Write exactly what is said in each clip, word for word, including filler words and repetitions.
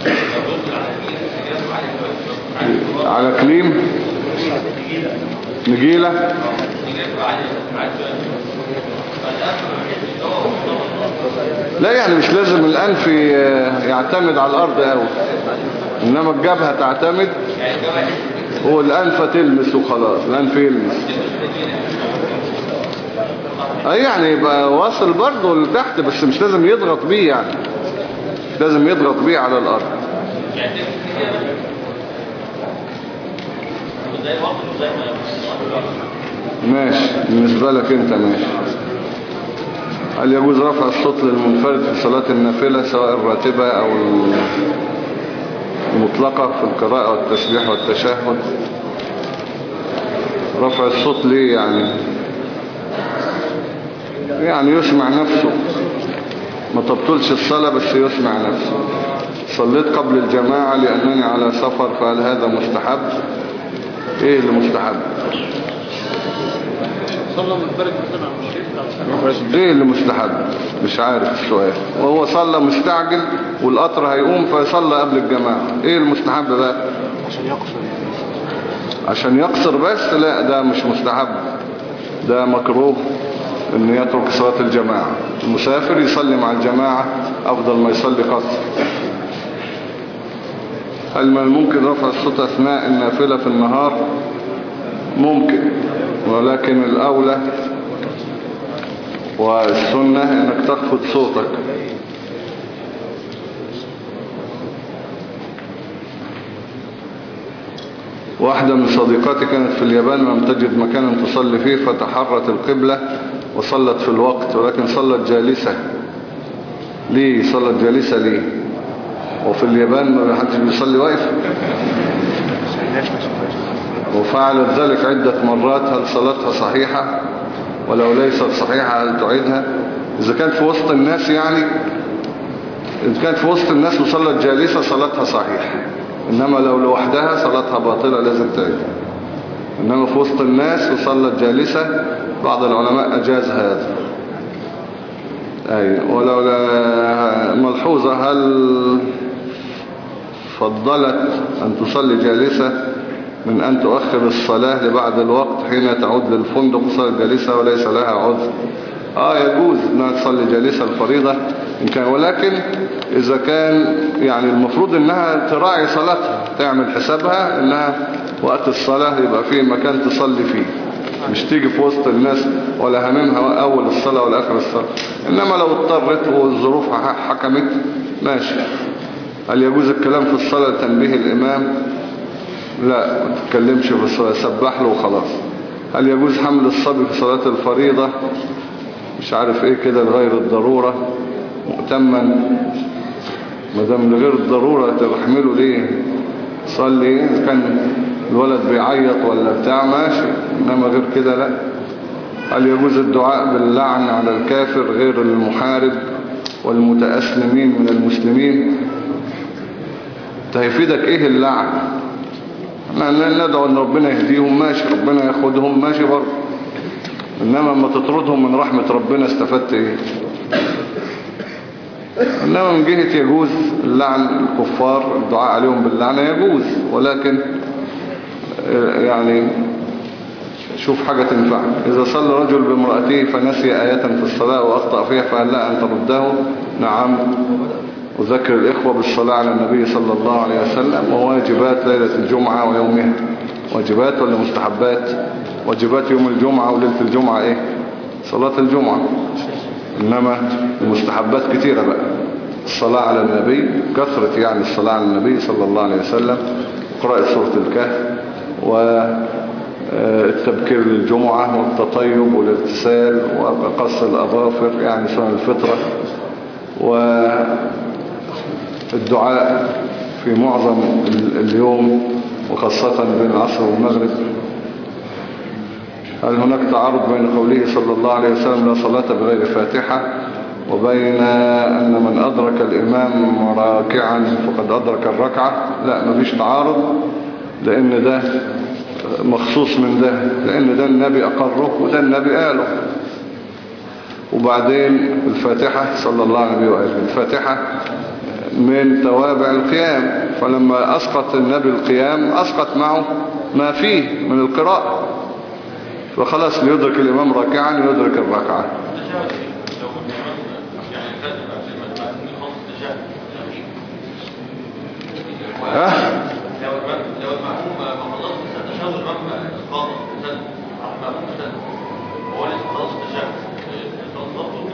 على كليم نجيلة. لا يعني مش لازم الأنف يعتمد على الأرض قوي، إنما الجبهة تعتمد والأنف تلمس وخلاص، الأنف يلمس. أي يعني يبقى واصل برضه لتحت، بس مش لازم يضغط بيه، يعني مش لازم يضغط بيه على الأرض. ماشي بالنسبة لك انت ماشي. هل يجوز رفع الصوت للمنفرد في صلاة النافلة سواء الراتبة او المطلقة في القراءة والتسبيح والتشهد؟ رفع الصوت ليه يعني؟ يعني يسمع نفسه، ما تبطلش الصلاة بس يسمع نفسه. صليت قبل الجماعة لأنني على سفر، فهل هذا مستحب؟ ايه اللي مستحب؟ صلى منفرد مثلا. ايه اللي مستحب؟ مش عارف السؤال. وهو صلى مستعجل والقطر هيقوم فيصلى قبل الجماعة، ايه المستحب بقى؟ عشان يقصر. عشان يقصر بس؟ لا ده مش مستحب، ده مكروه ان يترك صلاة الجماعة. المسافر يصلي مع الجماعة افضل ما يصلي قصر. هل من ممكن رفع الصوت اثناء النافلة في النهار؟ ممكن، ولكن الاولى والسنة انك تخفض صوتك. واحدة من صديقاتي كانت في اليابان ولم تجد مكانا تصلي فيه فتحرت القبلة وصلت في الوقت، ولكن صلت جالسة. ليه صلت جالسة ليه؟ وفي اليابان ما حدش بيصلي واقف. وفعلت ذلك عدة مرات. هل صلاتها صحيحة؟ ولو ليست صحيحة هل تعيدها؟ إذا كانت في وسط الناس، يعني إذا كانت في وسط الناس وصلت جالسة صلاتها صحيحة، إنما لو لوحدها صلاتها باطلة لازم تعيدها. إنما في وسط الناس وصلت جالسة بعض العلماء أجاز هذا. أي ولو ملحوظة، هل فضلت أن تصلي جالسة من أن تؤخر الصلاة لبعد الوقت حين تعود للفندق وصلت جالسة وليس لها عذر؟ آه يجوز أنها تصلي جالسة الفريضة إن كان، ولكن إذا كان يعني المفروض أنها تراعي صلاتها، تعمل حسابها أنها وقت الصلاة يبقى فيه مكان تصلي فيه، مش تيجي في وسط الناس ولا هممها أول الصلاة ولا آخر الصلاة. إنما لو اضطرت والظروف حكمت ماشي. هل يجوز الكلام في الصلاة لتنبيه الإمام؟ لا ما تتكلمش في الصلاة، سبح له وخلاص. هل يجوز حمل الصبي في صلاة الفريضة مش عارف ايه كده لغير الضرورة مؤتما؟ ما دام لغير الضرورة تحمله ليه؟ صلي إذا كان الولد بيعيط ولا بتاع ماشي، انما غير كده لا. هل يجوز الدعاء باللعن على الكافر غير المحارب والمتأسلمين من المسلمين؟ هيفيدك ايه اللعن؟ احنا ندعو ان ربنا يهديهم ماشي، ربنا ياخدهم ماشي برضه، انما ما تطردهم من رحمة ربنا استفدت ايه؟ انما من جهة يجوز اللعن الكفار الدعاء عليهم باللعنة يجوز، ولكن يعني شوف حاجة تنفع. إذا صلى رجل بامرأته فنسي آية في الصلاة وأخطأ فيها فهل لا أن ترده؟ نعم. وذكر الإخوة بالصلاة على النبي صلى الله عليه وسلم وواجبات ليلة الجمعة ويومها. واجبات ولا مستحبات؟ واجبات يوم الجمعة وليلة الجمعة إيه؟ صلاة الجمعة. إنما المستحبات كتيرة بقى، الصلاة على النبي كثرة، يعني الصلاة على النبي صلى الله عليه وسلم، قراءة سورة الكهف، والتبكير للجمعة والتطيب والاغتسال وقص الأظافر يعني سنة الفطرة، والدعاء في معظم اليوم وخاصة بين العصر والمغرب. هل هناك تعارض بين قوله صلى الله عليه وسلم لا صلاة بغير فاتحة وبين أن من أدرك الإمام راكعا فقد أدرك الركعة؟ لا مفيش تعارض، لأن ده مخصوص من ده، لأن ده النبي أقره وده النبي قاله. وبعدين الفاتحة صلى الله عليه وسلم الفاتحة من توابع القيام، فلما أسقط النبي القيام أسقط معه ما فيه من القراءة، فخلاص ليدرك الإمام راكعا يدرك الركعة. ها؟ لو المعلوم ما خلصت التشهد رقم القاضي المعلوم تسلم هو لسه خلص التشهد تنظبطه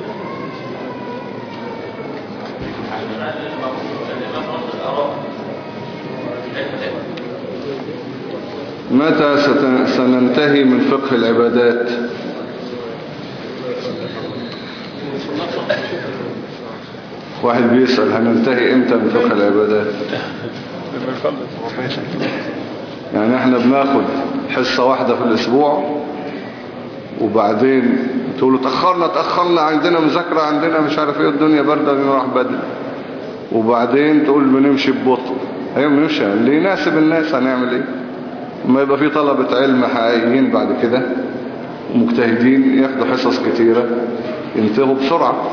متى سننتهي من فقه العبادات؟ واحد بيسأل هننتهي امتى من فقه العبادات؟ يعني احنا بناخد حصة واحدة في الاسبوع وبعدين تقولوا تأخرنا تأخرنا عندنا مذاكرة عندنا مش عارف ايه الدنيا باردة نروح بدري، وبعدين تقول بنمشي ببطء. ايوه بنمشي اللي يناسب الناس، هنعمل ايه؟ ما يبقى في طلبة علم حقيقيين بعد كده ومجتهدين ياخدوا حصص كتيرة ينتهوا بسرعة.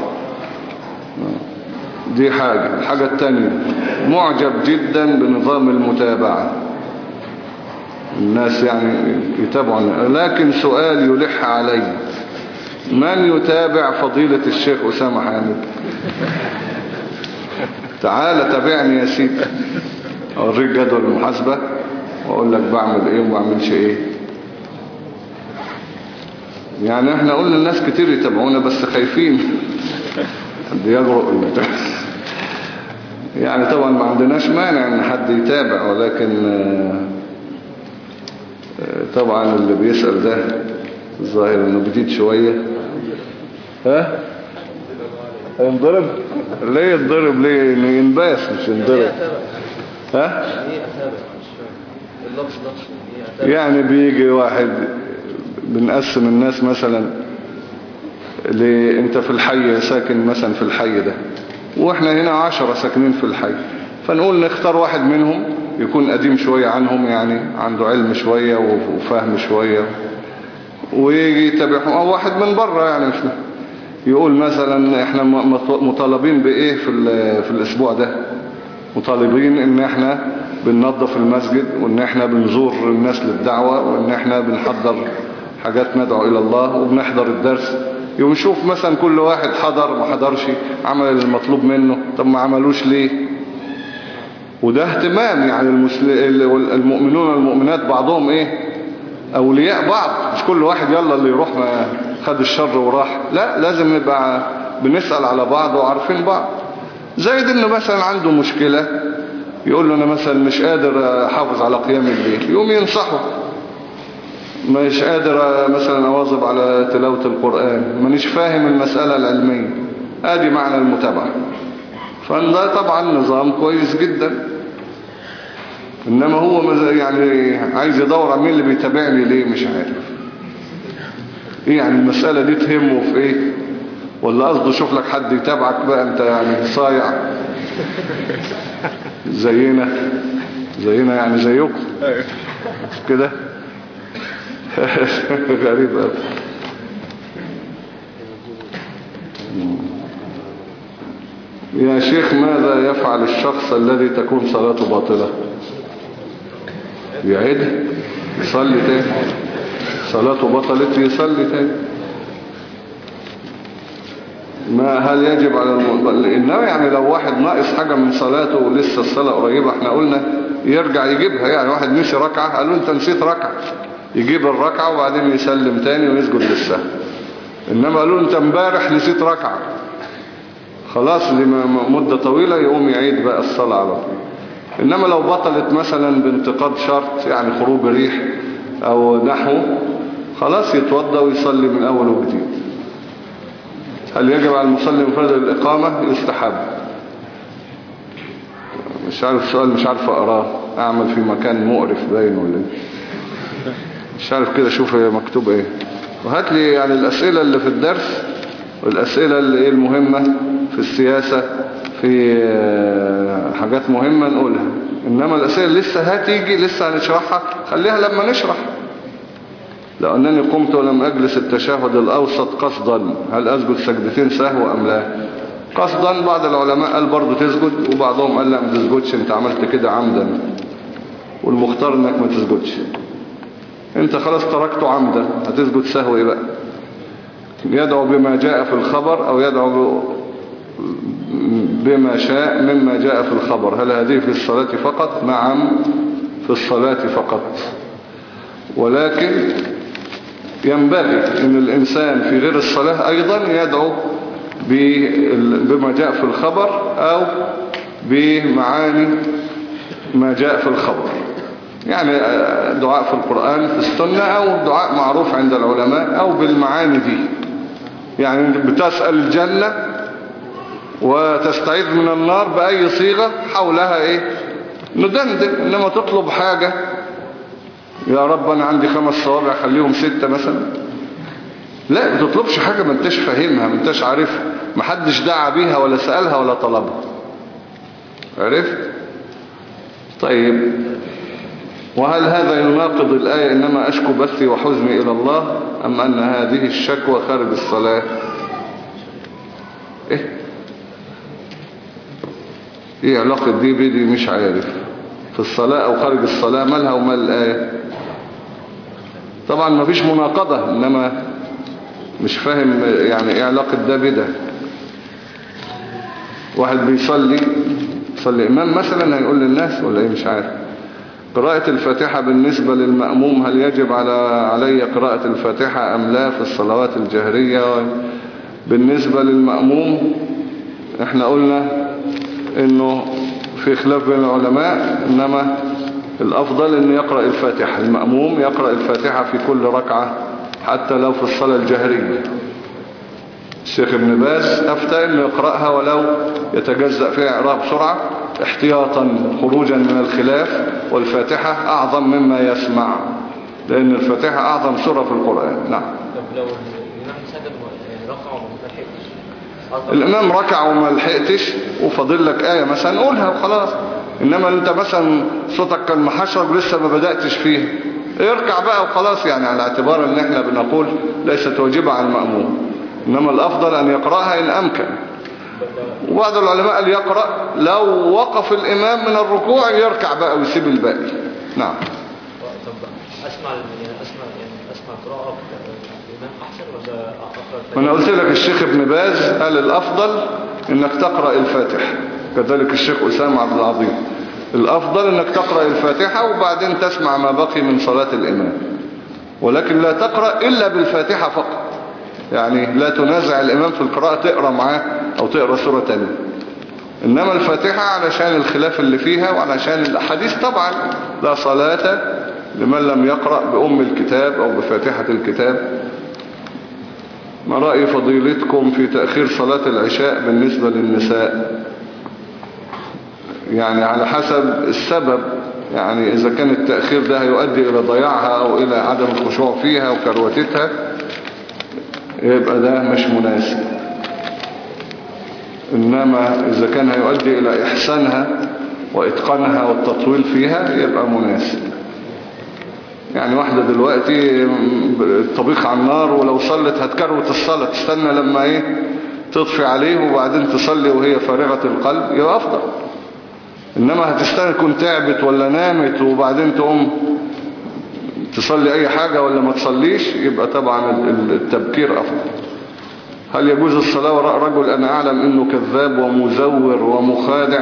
دي حاجة. الحاجة التانية معجب جدا بنظام المتابعة، الناس يعني يتابعون، لكن سؤال يلح علي، من يتابع فضيلة الشيخ أسامة حامد؟ تعال تابعني يا سيدي أوريك جدول المحاسبة وأقول لك بعمل إيه وما بعملش إيه. يعني احنا قلنا الناس كتير يتابعونا بس خايفين حد يجرؤ المتابع. يعني طبعا ما عندناش مانع ان حد يتابع، ولكن طبعا اللي بيسأل ده الظاهر انه جديد شوية. ها ينضرب ليه؟ ينضرب ليه؟ ينباس مش ينضرب. ها يعني بيجي واحد بنقسم الناس مثلا اللي انت في الحي ساكن مثلا في الحي ده واحنا هنا عشرة ساكنين في الحي، فنقول نختار واحد منهم يكون قديم شوية عنهم، يعني عنده علم شوية وفهم شوية ويجي يتابعهم، او واحد من بره يعني مش يقول مثلا احنا مطالبين بايه في, في الاسبوع ده، مطالبين ان احنا بننظف المسجد وان احنا بنزور الناس للدعوة وان احنا بنحضر حاجات ندعو الى الله وبنحضر الدرس. يوم نشوف مثلا كل واحد حضر ما حضرش، عمل المطلوب منه، طب ما عملوش ليه؟ وده اهتمام. يعني المؤمنون والمؤمنات بعضهم ايه؟ اولياء بعض، مش كل واحد يلا اللي يروح ما خد الشر وراح، لا لازم نبقى بنسأل على بعض وعارفين بعض. زائد انه مثلا عنده مشكلة يقول له انا مثلا مش قادر احافظ على قيام الليل، يوم ينصحه. مش قادر مثلا اواظب على تلاوة القرآن، مانيش فاهم المسألة العلمية، ادي معنى المتابعة. فده طبعا نظام كويس جدا. انما هو يعني عايز يدور على مين اللي بيتابعني ليه، مش عارف ايه يعني المسألة دي تهمه في ايه، ولا قصده شوف لك حد يتابعك بقى انت يعني صايع زينا زينا يعني زيكم كده. غريب قوي. يا شيخ ماذا يفعل الشخص الذي تكون صلاته باطلة؟ يعيد يصلي تاني، صلاته بطلت يصلي تاني. ما هل يجب على الم... إنما يعني لو واحد ناقص حاجة من صلاته ولسه الصلاة قريبة احنا قلنا يرجع يجيبها. يعني واحد نسي ركعة قالوا انت نسيت ركعة، يجيب الركعة وبعدين يسلم تاني ويسجد للسهو. انما قالوا انت امبارح نسيت ركعة، خلاص لمدة طويلة يقوم يعيد بقى الصلاة على طول. انما لو بطلت مثلا بانتقاد شرط يعني خروج ريح او نحوه، خلاص يتوضى ويصلي من اول وجديد. هل يجب على المصلي منفرد الإقامة؟ يستحب. مش عارف سؤال مش عارف أقراه، أعمل في مكان مقرف باين ولا ايه؟ مش عارف كده، شوف مكتوب ايه وهات لي يعني الأسئلة اللي في الدرس والأسئلة اللي ايه المهمة في السياسة، في حاجات مهمة نقولها. إنما الأسئلة لسه هتيجي لسه هنشرحها خليها لما نشرح. لأنني قمت ولم أجلس التشهد الأوسط قصدا، هل أسجد سجدتين سهو أم لا؟ قصدا. بعض العلماء قال برضه تسجد، وبعضهم قال لا ما تسجدش، انت عملت كده عمدا، والمختار انك ما تسجدش. انت خلاص تركته عمدا، هتسجد سهو ايه بقى؟ يدعو بما جاء في الخبر او يدعو بما شاء مما جاء في الخبر. هل هذه في الصلاة فقط؟ نعم في الصلاة فقط، ولكن ينبغي ان الانسان في غير الصلاة ايضا يدعو بما جاء في الخبر او بمعاني ما جاء في الخبر، يعني دعاء في القرآن في السنة او دعاء معروف عند العلماء او بالمعاني دي. يعني بتسأل الجنة وتستعيذ من النار بأي صيغة حولها ايه ندندن. انما تطلب حاجة يا رب انا عندي خمس صوابع خليهم ستة مثلا، لا ما تطلبش حاجة ما انتش فاهمها ما انتش عارفها، ما حدش دعا بيها ولا سألها ولا طلبها. عرفت؟ طيب، وهل هذا يناقض الآية إنما أشكو بثي وحزني إلى الله، أم أن هذه الشكوى خارج الصلاة؟ إيه إيه علاقة دي بدي؟ مش عارف. في الصلاة أو خارج الصلاة، مالها ومال الآية؟ طبعا ما فيش مناقضة، إنما مش فاهم يعني إيه علاقة ده بده. واحد بيصلي صلي إمام مثلا هيقول للناس ولا إيه مش عارف، قراءة الفاتحة بالنسبة للمأموم هل يجب على علي قراءة الفاتحة أم لا في الصلوات الجهرية؟ بالنسبة للمأموم احنا قلنا انه في خلاف بين العلماء، انما الافضل انه يقرأ الفاتحة، المأموم يقرأ الفاتحة في كل ركعة حتى لو في الصلاة الجهرية. الشيخ ابن باز افتى انه يقرأها ولو يتجزأ فيها اقراء بسرعة احتياطا خروجا من الخلاف، والفاتحة اعظم مما يسمع، لان الفاتحة اعظم سورة في القرآن. نعم. طب لو الامام سجد ركع وما لحقش، الامام ركع وما لحقتش وفاضل لك آية مثلا قولها وخلاص، انما انت مثلا صوتك كان محشرج لسه ما بدأتش فيها اركع بقى وخلاص، يعني على اعتبار ان احنا بنقول ليست واجبة على المأموم، انما الافضل ان يقرأها ان امكن. وبعض العلماء قال يقرأ لو وقف الامام من الركوع يركع بقى ويسيب الباقي. نعم. طب اسمع يعني اسمع يعني اسمع قراءة الامام احسن ولا اقرأ؟ ما انا قلت لك الشيخ ابن باز قال الافضل انك تقرأ الفاتحة، كذلك الشيخ أسامة عبد العظيم، الافضل انك تقرأ الفاتحة وبعدين تسمع ما بقي من صلاة الامام، ولكن لا تقرأ الا بالفاتحة فقط، يعني لا تنازع الامام في القراءة تقرأ معاه او تقرأ سورة تانية، انما الفاتحة علشان الخلاف اللي فيها وعلشان الاحاديث طبعا لا صلاة لمن لم يقرأ بأم الكتاب او بفاتحة الكتاب. ما رأي فضيلتكم في تأخير صلاة العشاء بالنسبة للنساء؟ يعني على حسب السبب، يعني إذا كان التأخير ده هيؤدي إلى ضياعها أو إلى عدم الخشوع فيها وكروتتها يبقى ده مش مناسب، إنما إذا كان هيؤدي إلى إحسانها وإتقانها والتطويل فيها يبقى مناسب. يعني واحدة دلوقتي الطبيخ على النار ولو صلت هتكروت الصلاة، تستنى لما ايه تطفي عليه وبعدين تصلي وهي فارغة القلب يبقى أفضل، إنما هتستنى تكون تعبت ولا نامت وبعدين تقوم تصلي أي حاجة ولا ما تصليش يبقى طبعا التبكير أفضل. هل يجوز الصلاة وراء رجل أنا أعلم أنه كذاب ومزور ومخادع؟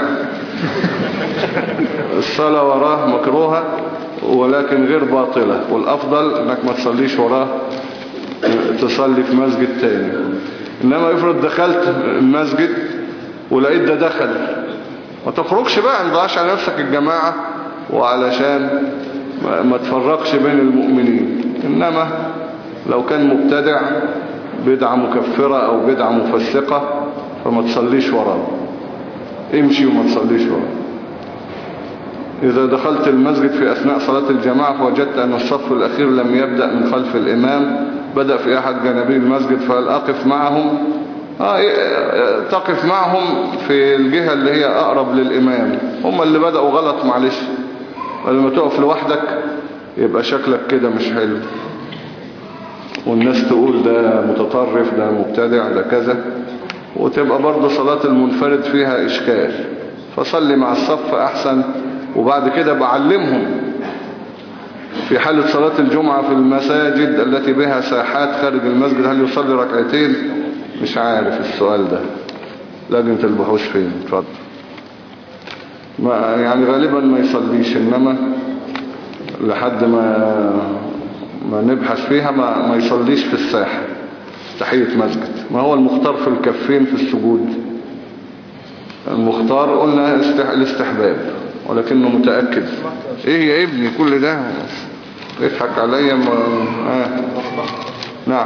الصلاة وراه مكروهة ولكن غير باطلة، والأفضل أنك ما تصليش وراه، تصلي في مسجد تاني. إنما يفرض دخلت المسجد ولقيت ده دخل ما تخرجش بقى، ما تضيعش على نفسك الجماعة وعلشان ما تفرقش بين المؤمنين. إنما لو كان مبتدع بدعة مكفرة أو بدعة مفسقة فما تصليش وراه، امشي وما تصليش وراه. إذا دخلت المسجد في أثناء صلاة الجماعة فوجدت أن الصف الأخير لم يبدأ من خلف الإمام، بدأ في أحد جانبي المسجد، فهل أقف معهم؟ آه تقف معهم في الجهة اللي هي أقرب للإمام، هم اللي بدأوا غلط معلش، ولما تقف لوحدك يبقى شكلك كده مش حلو والناس تقول ده متطرف ده مبتدع ده كذا، وتبقى برضه صلاة المنفرد فيها إشكال، فصلي مع الصف أحسن. وبعد كده بعلمهم في حالة صلاة الجمعة في المساجد التي بها ساحات خارج المسجد هل يصلي ركعتين؟ مش عارف السؤال ده، لجنة البحوث فين؟ اتفضل. ما يعني غالبا ما يصليش، إنما لحد ما ما نبحث فيها ما, ما يصليش في الساحة تحية مسجد. ما هو المختار في الكفين في السجود؟ المختار قلنا الاستحباب، ولكنه متأكد. ايه يا ابني كل ده يضحك عليا ما... آه. نعم.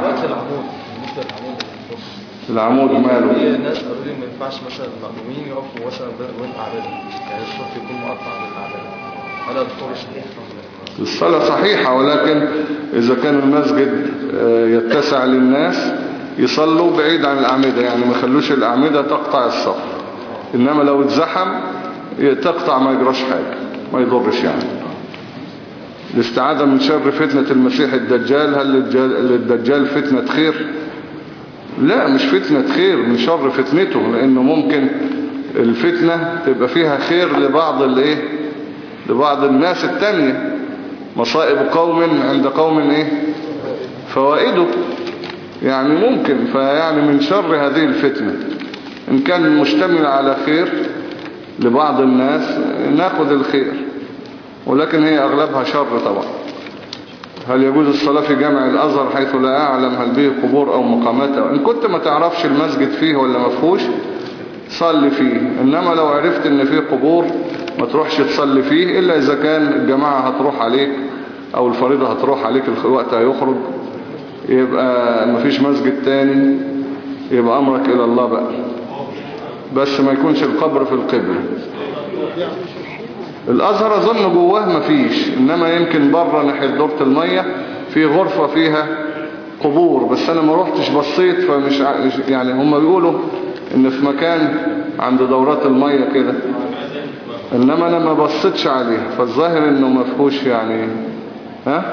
العمود ماله؟ هي الناس قالوا لي ما ينفعش مثلا المأمومين يقفوا مثلا بين أعدادهم، يعني الصف يكون مقطع بين أعدادهم. هذا الدكتور صحيح؟ الصلاة صحيحة، ولكن إذا كان المسجد يتسع للناس يصلوا بعيد عن الأعمدة، يعني ما يخلوش الأعمدة تقطع الصف. إنما لو اتزحم تقطع ما يجراش حاجة، ما يضرش يعني. الاستعاذة من شر فتنة المسيح الدجال. هل للدجال فتنة خير؟ لا، مش فتنة خير، من شر فتنته، لأنه ممكن الفتنة تبقى فيها خير لبعض الايه لبعض الناس التانية. مصائب قوم عند قوم ايه فوائده، يعني ممكن. فيعني من شر هذه الفتنة إن كان مشتمل على خير لبعض الناس ناخذ الخير، ولكن هي أغلبها شر طبعا. هل يجوز الصلاة في جامع الأزهر حيث لا أعلم هل به قبور أو مقامات؟ أو إن كنت ما تعرفش المسجد فيه ولا ما فيهوش صلي فيه، إنما لو عرفت إن فيه قبور ما تروحش تصلي فيه، إلا إذا كان الجماعة هتروح عليك أو الفريضة هتروح عليك الوقت هيخرج، يبقى ما فيش مسجد تاني، يبقى أمرك إلى الله بقى. بس ما يكونش القبر في القبلة. الأزهر أظن جواه ما فيش، إنما يمكن بره ناحية دورة المية في غرفة فيها قبور، بس أنا ما روحتش بصيت فمش يعني. هم بيقولوا إن في مكان عند دورات المية كده، إنما أنا ما بصيتش عليها، فالظاهر إنه ما فيهوش يعني. ها؟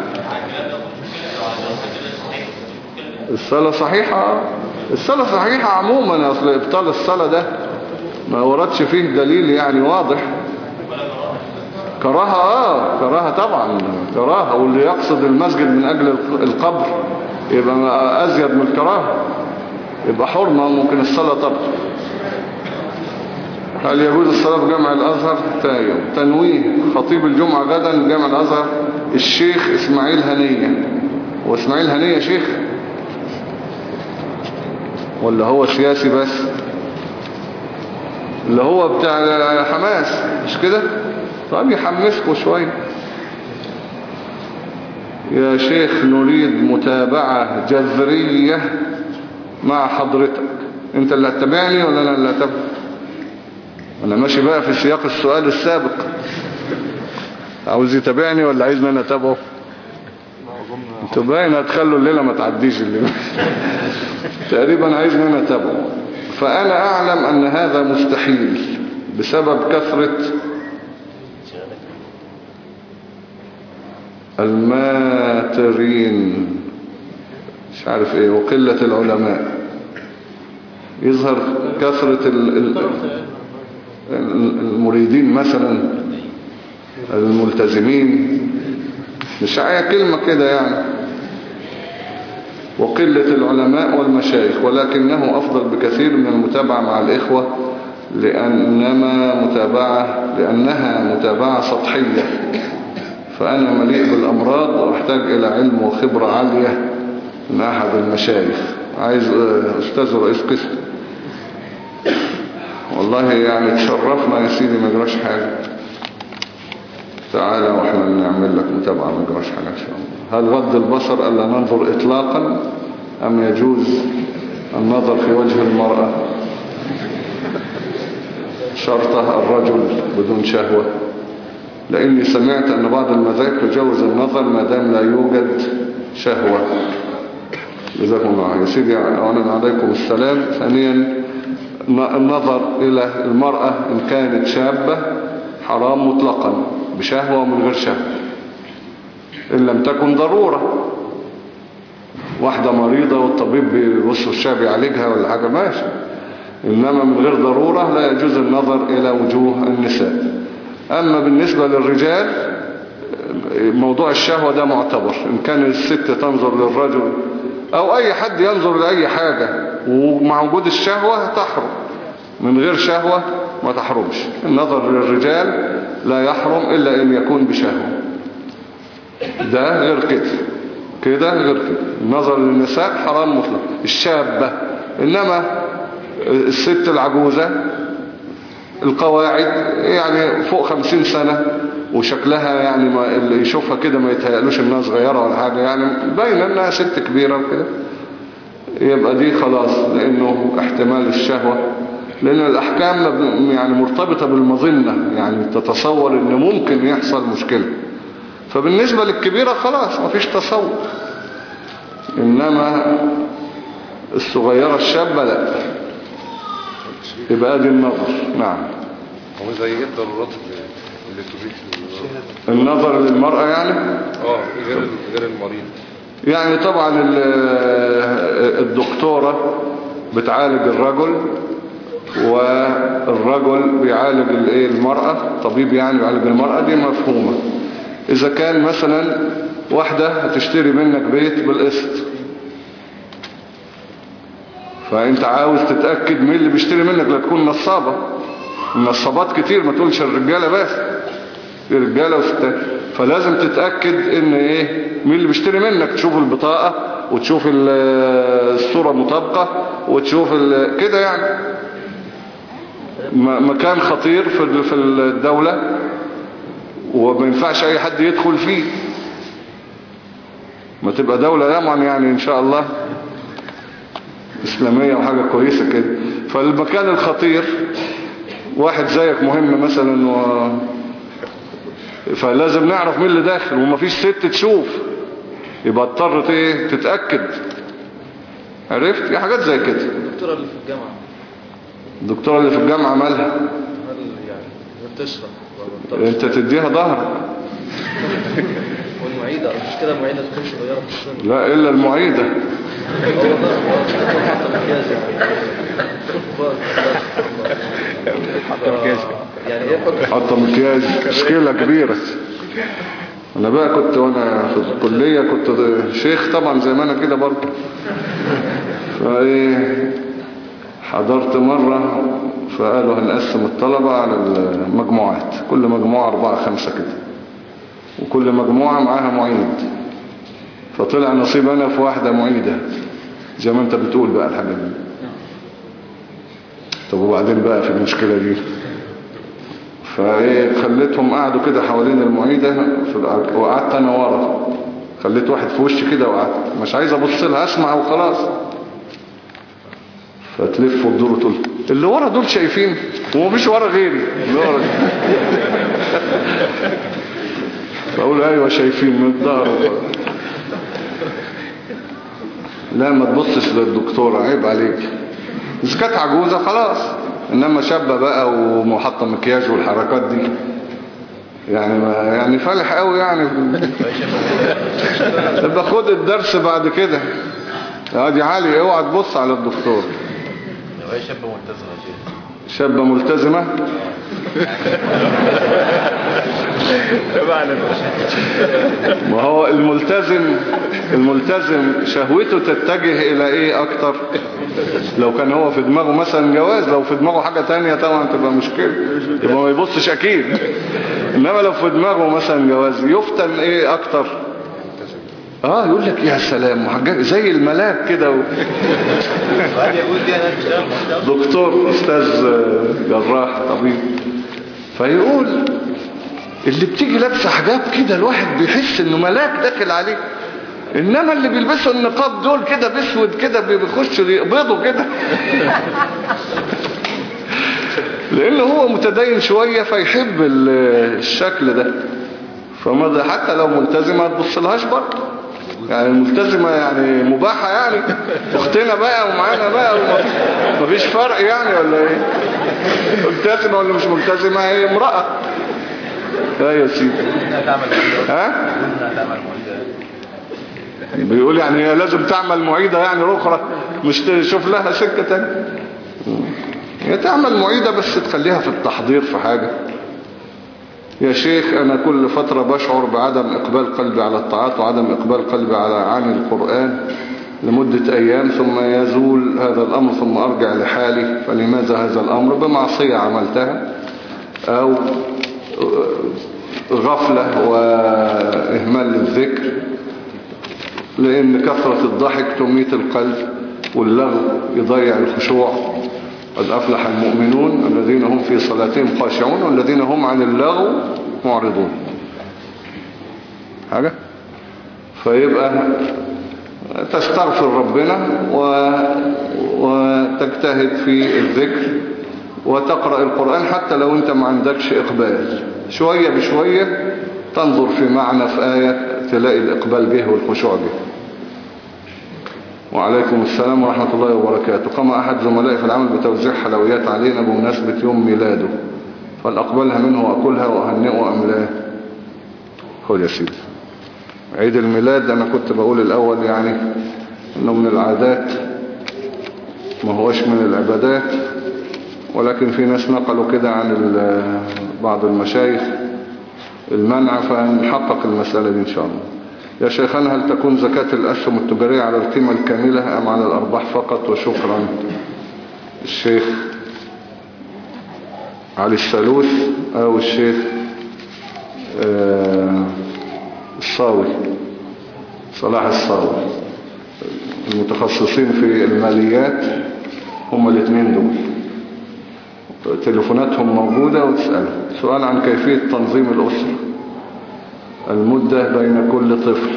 الصلاة صحيحة. الصلاة صحيحة عموما، أصل إبطال الصلاة ده ما وردش فيه دليل يعني واضح. كراهة اه كراهة طبعا كراهة، واللي يقصد المسجد من أجل القبر يبقى أزيد من الكراهة، يبقى حرمة ممكن الصلاة طبعا. هل يجوز الصلاة في جامع الأزهر؟ تايم تنويه خطيب الجمعة غدا جامع الأزهر الشيخ إسماعيل هنية. وإسماعيل هنية شيخ ولا هو سياسي بس؟ اللي هو بتاع حماس مش كده؟ طيب يحمسكوا شوية. يا شيخ نريد متابعة جذرية مع حضرتك. انت اللي هتتابعني ولا انا اللي هتابع؟ انا ماشي بقى في سياق السؤال السابق. عاوز يتابعني ولا عايزني انا اتابعه؟ انتوا باين هتخلوا الليلة ما تعديش الليلة. تقريبا عايزني انا اتابعه. فانا اعلم ان هذا مستحيل بسبب كثرة الماترين مش عارف ايه وقلة العلماء. يظهر كثرة المريدين مثلا الملتزمين، مش عاية كلمة كده يعني، وقلة العلماء والمشايخ، ولكنه أفضل بكثير من المتابعة مع الإخوة لأنما متابعة لأنها متابعة سطحية. فأنا مليء بالأمراض وأحتاج إلى علم وخبرة عالية من أحد المشايخ. عايز أستاذ رئيس قسم. والله يعني تشرفنا يا سيدي، ما جراش حاجة. تعالى وإحنا نعمل لك متابعة، ما جراش حاجة إن شاء الله. هل غض البصر ألا ننظر إطلاقا أم يجوز النظر في وجه المرأة؟ شرطه الرجل بدون شهوة. لأني سمعت أن بعض المذاهب تجوز النظر ما دام لا يوجد شهوة. جزاكم الله يا سيدي. أولا عليكم السلام. ثانيا النظر إلى المرأة إن كانت شابة حرام مطلقا بشهوة ومن غير شهوة، إن لم تكن ضرورة. واحدة مريضة والطبيب بيبص الشاب يعالجها ولا حاجة ماشي، إنما من غير ضرورة لا يجوز النظر إلى وجوه النساء. أما بالنسبة للرجال موضوع الشهوة ده معتبر، إن كان الست تنظر للرجل أو أي حد ينظر لأي حاجة ومع وجود الشهوة تحرم، من غير شهوة ما تحرمش. النظر للرجال لا يحرم إلا إن يكون بشهوة، ده غير كده، كده غير كده. النظر للنساء حرام مطلق، الشابة. إنما الست العجوزة القواعد يعني فوق خمسين سنة وشكلها يعني ما اللي يشوفها كده ما يتهيألوش انها صغيرة ولا حاجة، يعني باين انها ست كبيرة وكده، يبقى دي خلاص لانه احتمال الشهوة، لان الاحكام يعني مرتبطة بالمظنة، يعني تتصور ان ممكن يحصل مشكلة. فبالنسبة للكبيرة خلاص ما فيش تصور، انما الصغيرة الشابة لا، يبقى دي النظر. نعم. هو زي ايه الضرورات اللي تبيح النظر للمرأة يعني اه غير غير المريض؟ يعني طبعا الدكتورة بتعالج الرجل والرجل بيعالج الايه المرأة، طبيب يعني بيعالج المرأة، دي مفهومة. اذا كان مثلا واحدة هتشتري منك بيت بالقسط، فانت عاوز تتأكد مين اللي بيشتري منك، لا تكون نصابة. النصابات كتير، ما تقولش الرجالة بس، رجالة وستات، فلازم تتأكد ان ايه مين اللي بيشتري منك، تشوف البطاقة وتشوف الصورة مطابقة وتشوف كده، يعني مكان خطير في الدولة وما ينفعش اي حد يدخل فيه، ما تبقى دولة يمن يعني ان شاء الله إسلامية وحاجة كويسة كده. فالمكان الخطير واحد زيك مهم مثلا و... فلازم نعرف مين اللي داخل، ومفيش ست تشوف، يبقى اضطرت ايه تتأكد. عرفت؟ في حاجات زي كده. الدكتورة اللي في الجامعة الدكتورة اللي في الجامعة مالها؟ هل يعني بتشرح انت تديها ظهرك. والمعيدة مش كده، المعيدة تكون صغيرة في السن. لا إلا المعيدة. يعني ايه حاطة مكياج؟ مشكلة كبيرة. انا بقى كنت وانا في الكلية كنت شيخ طبعا زي ما انا كده برضه، فايه حضرت مرة فقالوا هنقسم الطلبة على المجموعات، كل مجموعة اربعة خمسة كده، وكل مجموعة معاها معيد، فطلع نصيب انا في واحدة معيدة زي ما انت بتقول بقى الحاجة دي. طب وبعدين بقى في المشكلة دي فايه خليتهم قعدوا كده حوالين المعيدة وقعدت انا ورا، خليت واحد في وشي كده وقعدت مش عايز ابص لها، اسمع وخلاص. فتلف وتدور وتقول اللي ورا دول شايفين ومفيش ورا غيري اللي ورا. فاقول ايوه شايفين من الظهر. لا ما تبصش للدكتورة، عيب عليك. إذا كانت عجوزة خلاص، إنما شابة بقى ومحطة مكياج والحركات دي يعني ما يعني فالح قوي يعني. تبقى خد الدرس بعد كده. يا دي عالي اوعى تبص على الدكتور. هي شابة ملتزمة شيء. شابة ملتزمة. ما هو الملتزم الملتزم شهوته تتجه الى ايه اكتر؟ لو كان هو في دماغه مثلا جواز، لو في دماغه حاجة تانية طبعا تبقى مشكلة، يبقى ما يبصش اكيد. انما لو في دماغه مثلا جواز يفتن ايه اكتر؟ اه يقول لك يا سلام زي الملاك كده و... دكتور استاذ جراح طبيب، فيقول اللي بتيجي لابسه حجاب كده الواحد بيحس انه ملاك داخل عليه، انما اللي بيلبسوا النقاب دول كده بيسود كده بيخشوا يقبضوا كده. لانه هو متدين شوية فيحب الشكل ده، فما حتى لو ملتزمة تبصلهاش برضه، يعني الملتزمة يعني مباحة يعني اختنا بقى ومعانا بقى مفيش فرق يعني ولا ايه؟ ملتزمة ولا مش ملتزمة هي امرأة. لا يا سيدي ها بيقول يعني هي لازم تعمل معيدة يعني اخرى مش تشوف لها سكة تانية. هي تعمل معيدة بس تخليها في التحضير في حاجة. يا شيخ أنا كل فترة بشعر بعدم إقبال قلبي على الطاعات وعدم إقبال قلبي على عن القرآن لمدة أيام ثم يزول هذا الأمر ثم أرجع لحالي، فلماذا هذا الأمر؟ بمعصية عملتها أو غفلة وإهمال للذكر، لأن كثرة الضحك تميت القلب واللغو يضيع الخشوع. قد أفلح المؤمنون الذين هم في صلاتهم خاشعون والذين هم عن اللغو معرضون. حاجة فيبقى تستغفر ربنا و... وتجتهد في الذكر وتقرأ القرآن حتى لو انت ما عندكش إقبال، شوية بشوية تنظر في معنى في آية تلاقي الإقبال به والخشوع به. وعليكم السلام ورحمة الله وبركاته. قام أحد زملائي في العمل بتوزيع حلويات علينا بمناسبة يوم ميلاده، فالأقبلها منه وأكلها وأهنئه أم لا؟ خذ يا سيدي. عيد الميلاد أنا كنت بقول الأول يعني أنه من العادات ما هوش من العبادات، ولكن في ناس نقلوا كده عن بعض المشايخ المنع، فنحقق المسألة دي إن شاء الله. يا شيخنا هل تكون زكاة الأسهم التجارية على القيمة الكاملة أم على الأرباح فقط؟ وشكرا. الشيخ علي الثالوث أو الشيخ الصاوي صلاح الصاوي المتخصصين في الماليات، هم الاثنين دول تليفوناتهم موجودة وتسألهم. سؤال عن كيفية تنظيم الأسرة، المدة بين كل طفل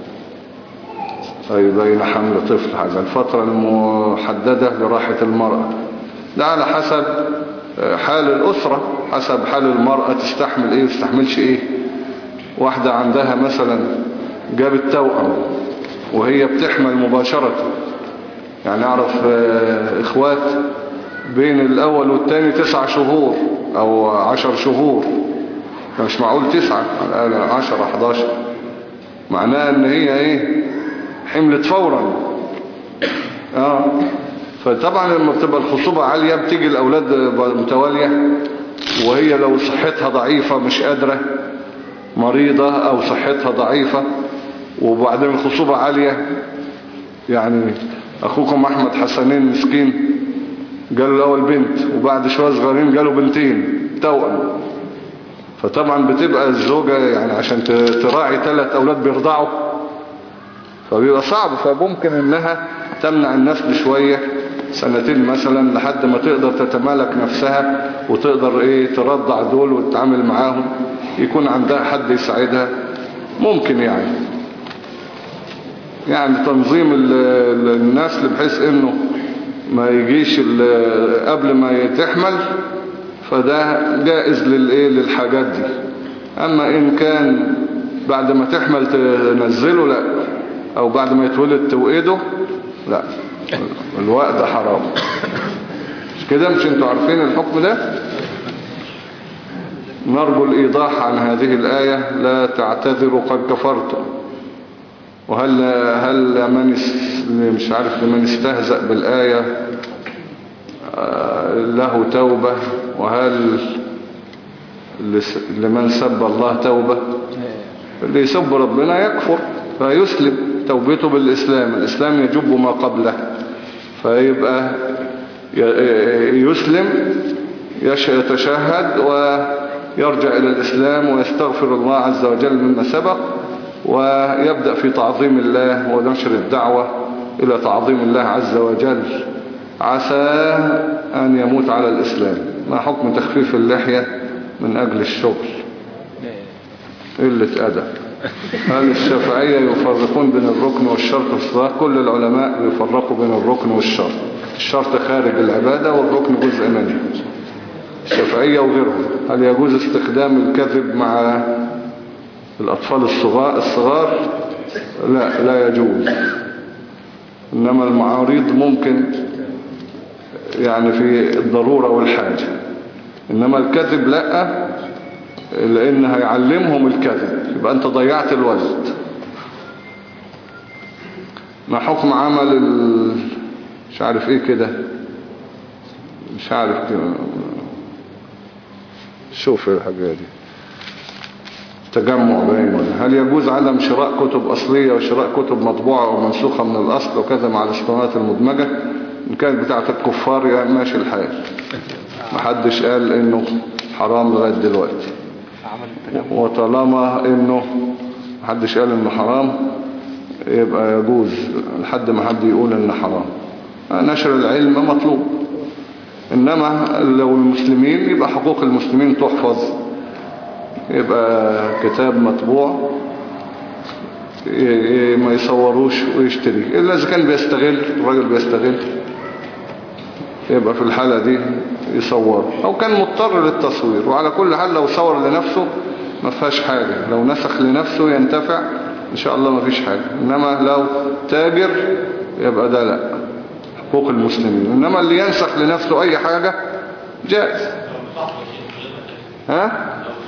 أي بين حمل طفل حاجة، الفترة المحددة لراحة المرأة، ده على حسب حال الأسرة، حسب حال المرأة تستحمل ايه وتستحملش ايه. واحدة عندها مثلا جابت توأم وهي بتحمل مباشرة، يعني اعرف اخوات بين الاول والتاني تسع شهور او عشر شهور، مش معقول تسعة على عشرة حداشر، معناها ان هي ايه حملت فورا. اه فطبعا لما بتبقى الخصوبة عالية بتيجي الاولاد متوالية، وهي لو صحتها ضعيفة مش قادرة مريضة او صحتها ضعيفة وبعدين الخصوبة عالية. يعني اخوكم احمد حسنين مسكين قالوا الاول بنت وبعد شوية صغيرين قالوا بنتين توأم، فطبعا بتبقى الزوجة يعني عشان تراعي ثلاث اولاد بيرضعوا فبيبقى صعب، فممكن انها تمنع النسل شوية سنتين مثلا لحد ما تقدر تتمالك نفسها وتقدر ايه ترضع دول وتتعامل معاهم، يكون عندها حد يساعدها ممكن يعني يعني تنظيم النسل بحيث انه ما يجيش قبل ما تحمل، فده جائز للايه للحاجات دي. اما ان كان بعد ما تحمل تنزله لا، او بعد ما يتولد توقده لا، الوقت ده حرام. مش كده؟ مش انتوا عارفين الحكم ده؟ نرجو الإيضاح عن هذه الآية لا تعتذروا قد كفرتم. وهل هل من مش عارف لمن استهزأ بالآية له توبة، وهل لمن سب الله توبة؟ اللي يسب ربنا يكفر فيسلم، توبته بالإسلام، الإسلام يجب ما قبله، فيبقى يسلم يتشهد ويرجع إلى الإسلام ويستغفر الله عز وجل مما سبق، ويبدأ في تعظيم الله ونشر الدعوة إلى تعظيم الله عز وجل، عسى أن يموت على الإسلام. ما حكم تخفيف اللحية من أجل الشغل؟ قلة أدب. هل الشافعية يفرقون بين الركن والشرط في الصلاة؟ كل العلماء يفرقوا بين الركن والشرط، الشرط خارج العبادة والركن جزء منه، الشافعية وغيرهم. هل يجوز استخدام الكذب مع الأطفال الصغار الصغار؟ لا لا يجوز، إنما المعارض ممكن يعني في الضرورة والحاجة، إنما الكذب لا، لأن هيعلمهم الكذب يبقى أنت ضيعت الوزن. ما حكم عمل ال... مش عارف ايه كده مش عارف كده. شوف الحاجة دي تجمع بين. هل يجوز عدم شراء كتب أصلية وشراء كتب مطبوعة أو منسوخة من الأصل وكذا مع الاسطوانات المدمجة؟ إن كانت بتاعة الكفار يعني ماشي الحال، محدش قال إنه حرام لغاية دلوقتي، وطالما إنه محدش قال إنه حرام يبقى يجوز لحد ما حد يقول إنه حرام. نشر العلم مطلوب، إنما لو المسلمين يبقى حقوق المسلمين تحفظ، يبقى كتاب مطبوع ما يصوروش ويشتري، إلا إذا كان بيستغل الراجل بيستغل يبقى في الحالة دي يصور، أو كان مضطر للتصوير. وعلى كل حال لو صور لنفسه ما فيهاش حاجة، لو نسخ لنفسه ينتفع إن شاء الله ما فيش حاجة. إنما لو تاجر يبقى ده لا، حقوق المسلمين. إنما اللي ينسخ لنفسه أي حاجة جائز. ها؟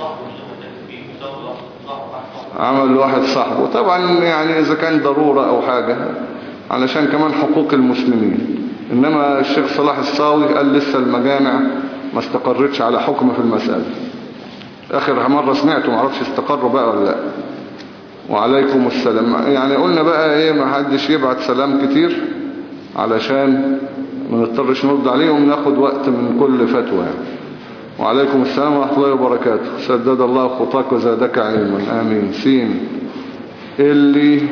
عمل واحد صاحبه طبعا، يعني إذا كان ضرورة أو حاجة علشان كمان حقوق المسلمين. إنما الشيخ صلاح الصاوي قال لسه المجامع ما استقرتش على حكم في المسألة. آخر مرة سمعته معرفش استقروا بقى ولا لا. وعليكم السلام. يعني قلنا بقى ايه، ما حدش يبعت سلام كتير علشان ما نضطرش نرد عليهم، ناخد وقت من كل فتوى يعني. وعليكم السلام ورحمة الله وبركاته. سدد الله خطاك وزادك علما. آمين. سين اللي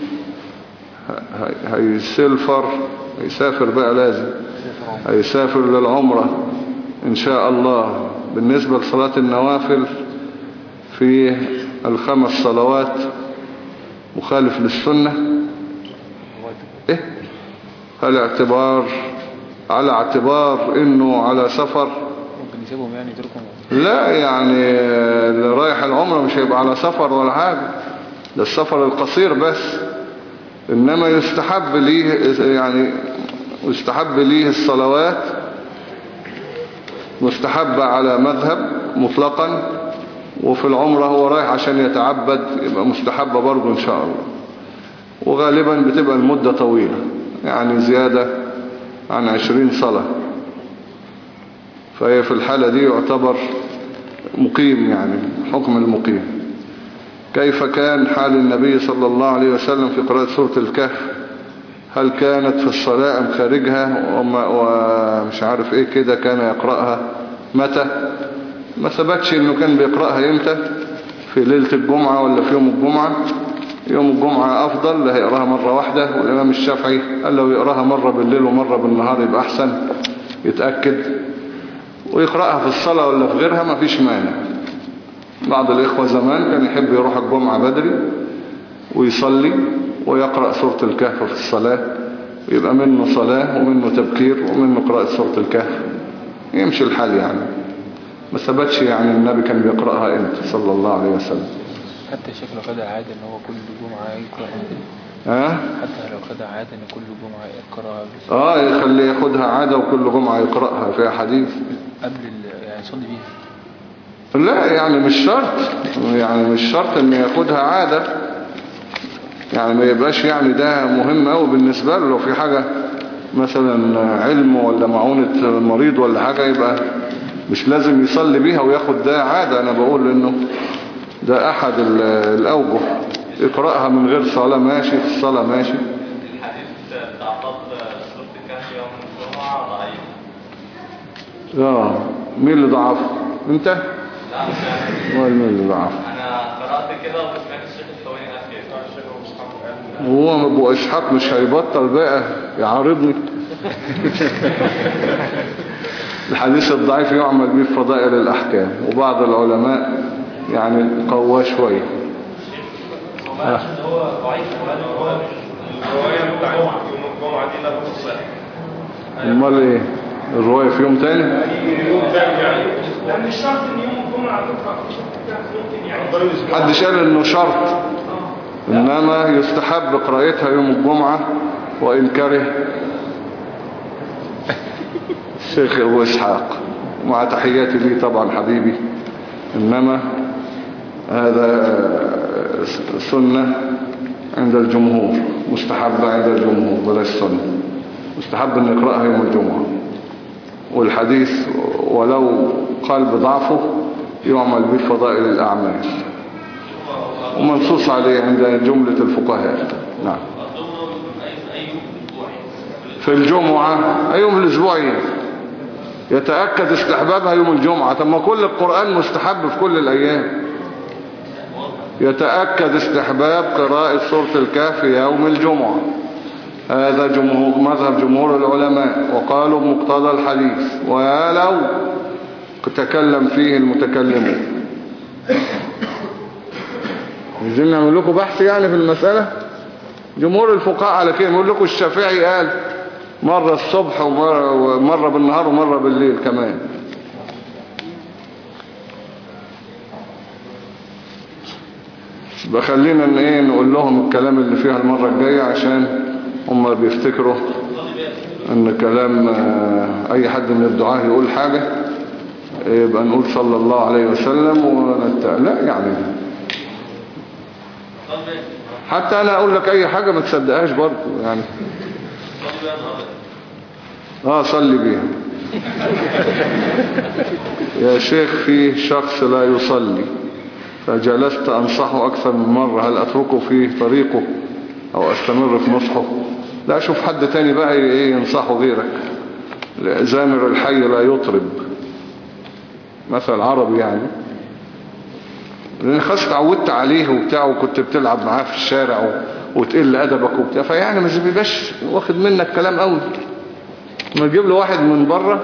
هيسافر هيسافر بقى لازم هيسافر للعمرة إن شاء الله. بالنسبة لصلاة النوافل في الخمس صلوات مخالف للسنة إيه؟ هل اعتبار على اعتبار إنه على سفر؟ ممكن يسيبهم يعني يتركهم؟ لا يعني اللي رايح العمرة مش هيبقى على سفر ولا حاجة، ده السفر القصير بس. إنما يستحب ليه يعني يستحب ليه الصلوات مستحبة على مذهب مطلقا، وفي العمرة هو رايح عشان يتعبد يبقى مستحبة برضه إن شاء الله. وغالبا بتبقى المدة طويلة، يعني زيادة عن عشرين صلاة، فهي في الحالة دي يعتبر مقيم، يعني حكم المقيم. كيف كان حال النبي صلى الله عليه وسلم في قراءة سورة الكهف؟ هل كانت في الصلاة أم خارجها؟ ومش عارف ايه كده كان يقرأها متى؟ ما ثبتش انه كان بيقرأها امتى، في ليلة الجمعة ولا في يوم الجمعة. يوم الجمعة افضل، لا يقراها مرة واحدة. والامام الشافعي قال لو يقراها مرة بالليل ومرة بالنهار يبقى احسن، يتأكد. ويقرأها في الصلاة ولا في غيرها ما فيش مانع. بعض الاخوة زمان كان يحب يروح الجمعة بدري ويصلي ويقرأ سورة الكهف في الصلاة، ويبقى منه صلاة ومنه تبكير ومنه قراءة سورة الكهف، يمشي الحال يعني. ما ثبتش يعني النبي كان بيقرأها امتى صلى الله عليه وسلم. حتى الشيخ لو خدها عادة ان هو كل جمعة يقرأها. ها؟ حتى لو خدها عادة ان كل جمعة يقرأها. اه يخلي ياخدها عادة وكل جمعة يقرأها، فيها حديث قبل يعني يصلي بيها. لا يعني مش شرط، يعني مش شرط ان ياخدها عادة، يعني ما يبقاش يعني ده مهم قوي بالنسبة له. لو في حاجة مثلا علم ولا معونة مريض ولا حاجة يبقى مش لازم يصلي بيها وياخد ده عادة. انا بقول انه ده احد الاوجه. يقرأها من غير صلاة ماشي، في الصلاة ماشي. الحديث بتاع فضل سورة الكهف يوم الجمعة ضعيف. اه مين اللي ضعف؟ انت؟ لا مش أنا. مين اللي ضعف؟ انا قرأت كده وسمعت الشيخ الثواني قال كده. هو ابو اسحاق مش هيبطل بقى يعارضني. الحديث الضعيف يعمل به في فضائل الاحكام، وبعض العلماء يعني قواه شويه. هو هو ضعيف ولا الرواية بتاعت يوم الجمعة دي لا تصح. امال ايه الروايه في يوم تاني؟ يوم تاني يعني. لا مش شرط ان يوم الجمعة تقرأ في شرط الكهف، ممكن يعني محدش قال انه شرط، انما يستحب قراءتها يوم الجمعة وان كره الشيخ ابو اسحاق، مع تحياتي لي طبعا حبيبي. انما هذا سنة عند الجمهور، مستحب عند الجمهور ولا السنة. مستحب ان نقرأها يوم الجمعة والحديث ولو قال بضعفه يعمل به في فضائل الأعمال، ومنصوص عليه عند جملة الفقهاء. نعم. في الجمعة أي يوم الأسبوعين يتأكد استحبابها يوم الجمعة. طب ما كل القرآن مستحب في كل الأيام. يتأكد استحباب قراءة سورة الكهف في يوم الجمعة. هذا جمهور مذهب جمهور العلماء، وقالوا بمقتضى الحديث ولو تكلم فيه المتكلمون. عايزين نعمل لكم بحث يعني في المسألة. جمهور الفقهاء على كده. يقول لكم الشافعي قال مرة الصبح ومرة, ومرة بالنهار ومرة بالليل كمان. بخلينا ان ايه نقول لهم الكلام اللي فيها المرة الجاية، عشان هم بيفتكروا ان كلام اي حد من الدعاة يقول حاجة يبقى نقول صلى الله عليه وسلم ونت... لا يعني حتى انا اقول لك اي حاجة ما تصدقهاش برضو يعني. اه صلي بيها. يا شيخ في شخص لا يصلي فجلست انصحه اكثر من مرة، هل اتركه في طريقه او استمر في نصحه؟ لا شوف حد تاني بقى ايه ينصحه غيرك. زامر الحي لا يطرب، مثل عربي يعني، لان خلاص اتعودت عليه وبتاع وكنت بتلعب معاه في الشارع وتقل ادبك وبتاع، فيعني مش بيبقاش واخد منك كلام قوي. ما تجيب له واحد من بره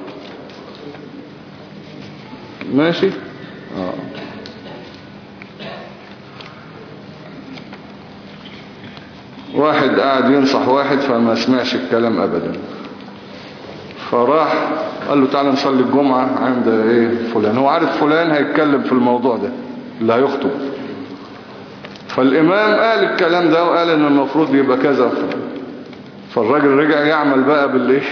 ماشي. اه واحد قاعد ينصح واحد فما سمعش الكلام ابدا، فراح قال له تعالى نصلي الجمعة عند ايه فلان. هو عارف فلان هيتكلم في الموضوع ده اللي هيخطب، فالامام قال الكلام ده وقال ان المفروض يبقى كذا. فالراجل رجع يعمل بقى بالايه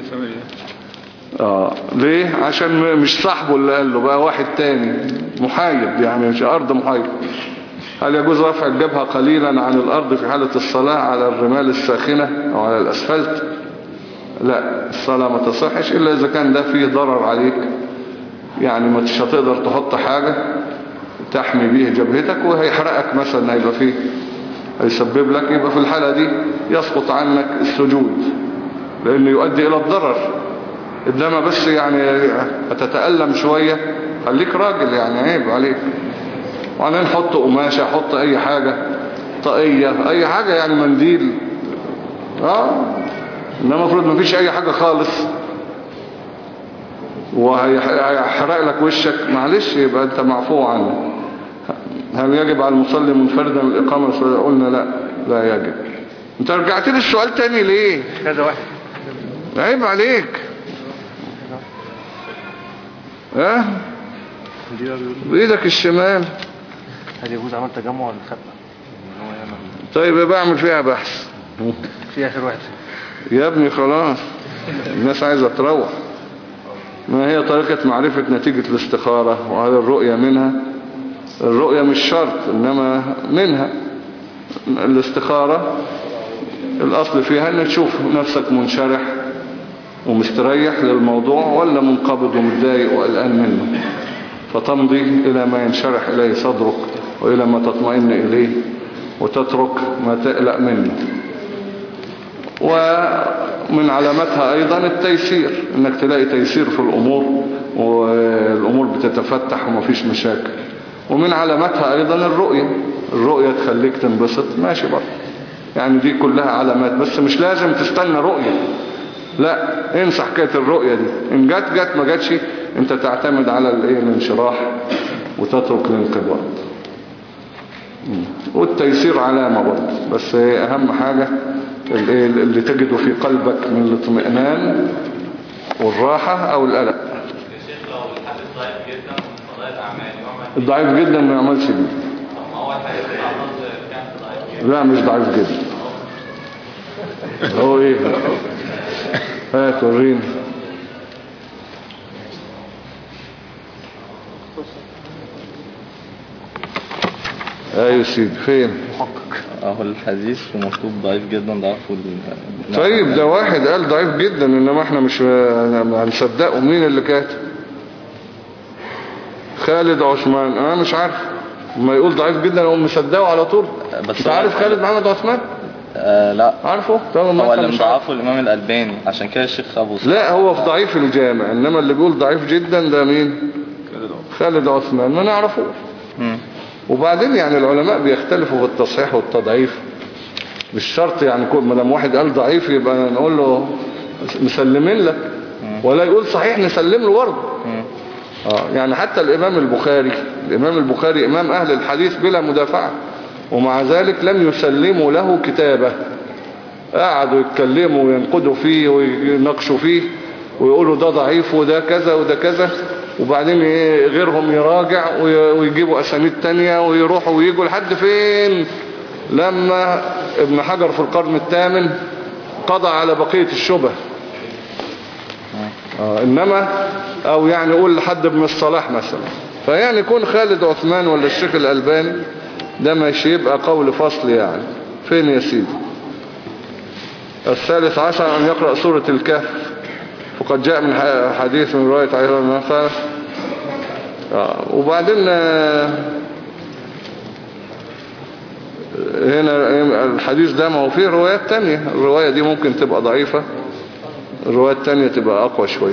اه ليه؟ عشان مش صاحبه اللي قال له، بقى واحد تاني محايد يعني، مش ارض محايد. هل يجوز رفع الجبهة قليلا عن الارض في حالة الصلاة على الرمال الساخنة او على الاسفلت؟ لا، الصلاة ما تصحش الا اذا كان ده فيه ضرر عليك، يعني ما مش هتقدر تحط حاجة تحمي بيه جبهتك وهيحرقك مثلا، هيبقى فيه هيسبب لك، يبقى في الحالة دي يسقط عنك السجود لانه يؤدي الى الضرر. انما بس يعني هتتألم شوية، خليك راجل يعني، عيب عليك. وعنين حط قماشة، حط اي حاجة، طاقية، اي حاجة يعني، منديل. اه انما مفروض مفيش اي حاجة خالص وهيحرق لك وشك، معلش يبقى انت معفو عنه. هل يجب على المصلي منفردا الإقامة؟ قلنا لا، لا يجب. انت رجعت لي السؤال تاني ليه؟ كذا واحد. عيب عليك. ها بإيدك الشمال. هل يجوز عمل تجمع ولا خطأ؟ طيب يبقى اعمل فيها بحث في آخر واحد يا ابني. خلاص الناس عايزة تروح. ما هي طريقة معرفة نتيجة الاستخارة؟ وهذا الرؤية منها. الرؤية مش شرط، إنما منها الاستخارة. الأصل فيها أن تشوف نفسك منشرح ومستريح للموضوع ولا منقبض ومتضايق وقلقان منه، فتمضي إلى ما ينشرح إليه صدرك وإلى ما تطمئن إليه، وتترك ما تقلق منه. ومن علاماتها أيضا التيسير، إنك تلاقي تيسير في الأمور والأمور بتتفتح ومفيش مشاكل. ومن علاماتها أيضا الرؤية. الرؤية تخليك تنبسط، ماشي برضه يعني، دي كلها علامات. بس مش لازم تستنى رؤية، لا، انسى حكاية الرؤية دي. إن جات جات، ما جاتش انت تعتمد على الايه الانشراح وتترك الانقباض. والتيسير علامة برضه، بس أهم حاجة اللي تجده في قلبك من الاطمئنان والراحة أو القلق. الضعيف جدا ما يعملش دي. لا مش ضعيف جدا. هو ايه؟ هات وريني. ايوه سيدي فين؟ اهو الحديث ومكتوب ضعيف جدا ضعفه ال- طيب ده واحد قال ضعيف جدا، انما احنا مش هنصدقه. مين اللي كاتب؟ خالد عثمان. انا مش عارف، ما يقول ضعيف جدا اقوم مصدقه على طول. بس انت عارف خالد محمد عثمان؟ آه لا عارفه؟ طب ما هو انت اللي مش عارف. مضعفه الامام الالباني، عشان كده الشيخ ابو لا هو في ضعيف الجامع، انما اللي بيقول ضعيف جدا ده مين؟ خالد عثمان. ما نعرفه. مم. وبعدين يعني العلماء بيختلفوا في التصحيح والتضعيف، مش شرط يعني كل ما دام واحد قال ضعيف يبقى نقول له مسلمين لك، ولا يقول صحيح نسلم له برضه. اه يعني حتى الامام البخاري الامام البخاري امام اهل الحديث بلا مدافعة، ومع ذلك لم يسلموا له كتابه. قعدوا يتكلموا وينقدوا فيه ويناقشوا فيه ويقولوا ده ضعيف وده كذا وده كذا، وبعدين غيرهم يراجع ويجيبوا اسانيد تانية ويروحوا ويجوا لحد فين، لما ابن حجر في القرن الثامن قضى على بقية الشبه. آه انما او يعني قول لحد ابن الصلاح مثلا. فيعني يكون خالد عثمان ولا الشيخ الألباني ده مش يبقى قول فصل يعني. فين يا سيدي؟ الثالث عشر أن يقرأ سورة الكهف، فقد جاء من حديث من رواية عيسى بن خالد. آه وبعدين آه هنا الحديث ده ما هو فيه روايات تانية، الرواية دي ممكن تبقى ضعيفة، الروايات التانية تبقى أقوى شوية.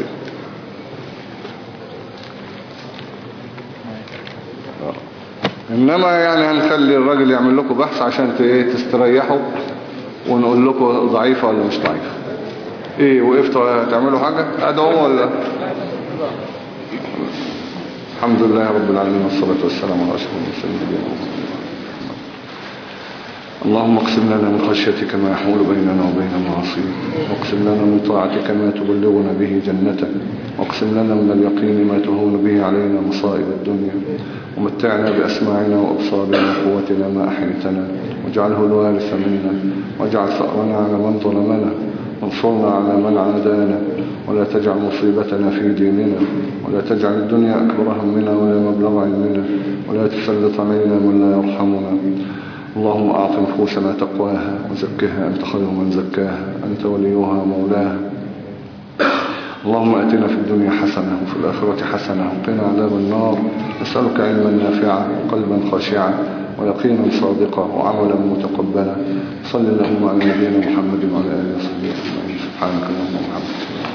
إنما يعني هنخلي الراجل يعمل لكم بحث عشان تستريحوا ونقول لكم ضعيفة ولا مش ضعيفة. ايه وقفتوا تعملوا حاجة؟ أدعو ولا؟ الحمد لله رب العالمين والصلاة والسلام على أشرف المرسلين. اللهم اقسم لنا من خشيتك ما يحول بيننا وبين معاصيك، واقسم لنا من طاعتك ما تبلغنا به جنتك، واقسم لنا من اليقين ما تهون به علينا مصائب الدنيا، ومتعنا بأسماعنا وأبصارنا وقوتنا ما أحيتنا، واجعله الوارث منا، واجعل ثأرنا على من ظلمنا، وانصرنا على من عادانا، ولا تجعل مصيبتنا في ديننا، ولا تجعل الدنيا أكبر همنا ولا مبلغ علمنا، ولا تسلط علينا من لا يرحمنا. اللهم أعط نفوسنا تقواها وزكها أنت خير من زكاها أنت وليها مولاها. اللهم أتنا في الدنيا حسنة وفي الآخرة حسنة وقنا عذاب النار. نسألك علما نافعا وقلبا خاشعا ويقينا صادقا وعملا متقبلا. صل اللهم على نبينا محمد وعلى آله وصحبه أجمعين. سبحانك اللهم وبحمدك.